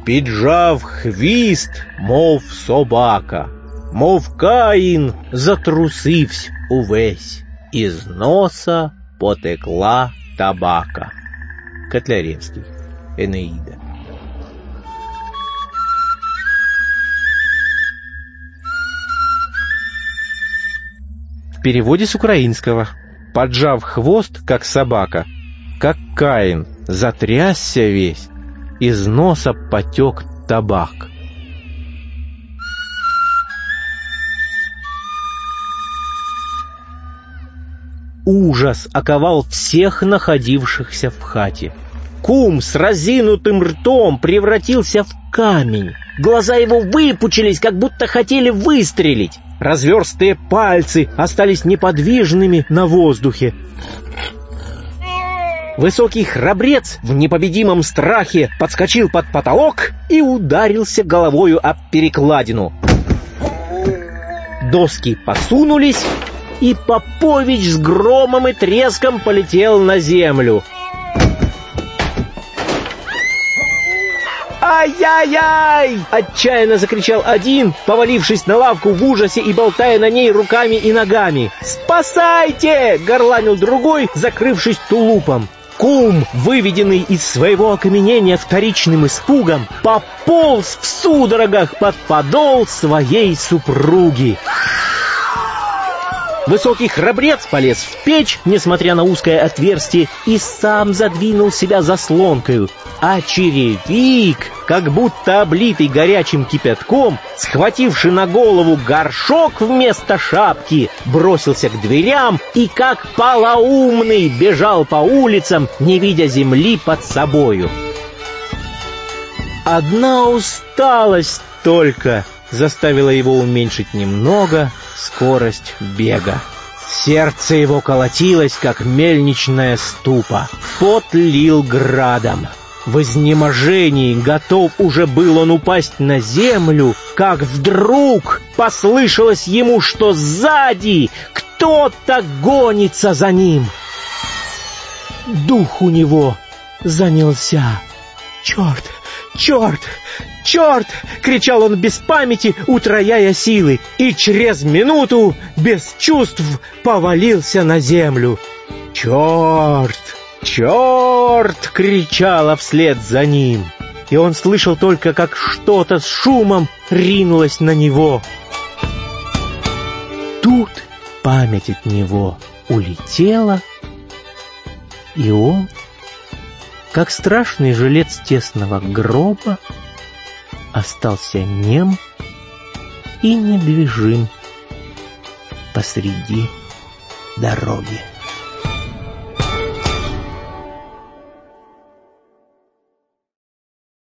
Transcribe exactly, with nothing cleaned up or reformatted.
піджав хвіст, мов собака, мов Каїн затрусивсь увесь, із носа потекла табака. Котляревский. Энеида. В переводе с украинского: поджав хвост, как собака, как Каин, затрясся весь, из носа потек табак. Ужас оковал всех находившихся в хате. Кум с разинутым ртом превратился в камень. Глаза его выпучились, как будто хотели выстрелить. Разверстые пальцы остались неподвижными на воздухе. Высокий храбрец в непобедимом страхе подскочил под потолок и ударился головою об перекладину. Доски посунулись, и Попович с громом и треском полетел на землю. «Ай-яй-яй!» — отчаянно закричал один, повалившись на лавку в ужасе и болтая на ней руками и ногами. «Спасайте!» — горланил другой, закрывшись тулупом. Кум, выведенный из своего окаменения вторичным испугом, пополз в судорогах под подол своей супруги. Высокий храбрец полез в печь, несмотря на узкое отверстие, и сам задвинул себя заслонкою. А черевик, как будто облитый горячим кипятком, схвативший на голову горшок вместо шапки, бросился к дверям и, как полоумный, бежал по улицам, не видя земли под собою. Одна усталость только заставила его уменьшить немного скорость бега. Сердце его колотилось, как мельничная ступа. Пот лил градом. В изнеможении готов уже был он упасть на землю, как вдруг послышалось ему, что сзади кто-то гонится за ним. Дух у него занялся. «Черт! Черт! Черт!» — кричал он без памяти, утрояя силы, и через минуту без чувств повалился на землю. «Черт! Черт!» — кричала вслед за ним, и он слышал только, как что-то с шумом ринулось на него. Тут память от него улетела, и он, как страшный жилец тесного гроба, остался нем и недвижим посреди дороги.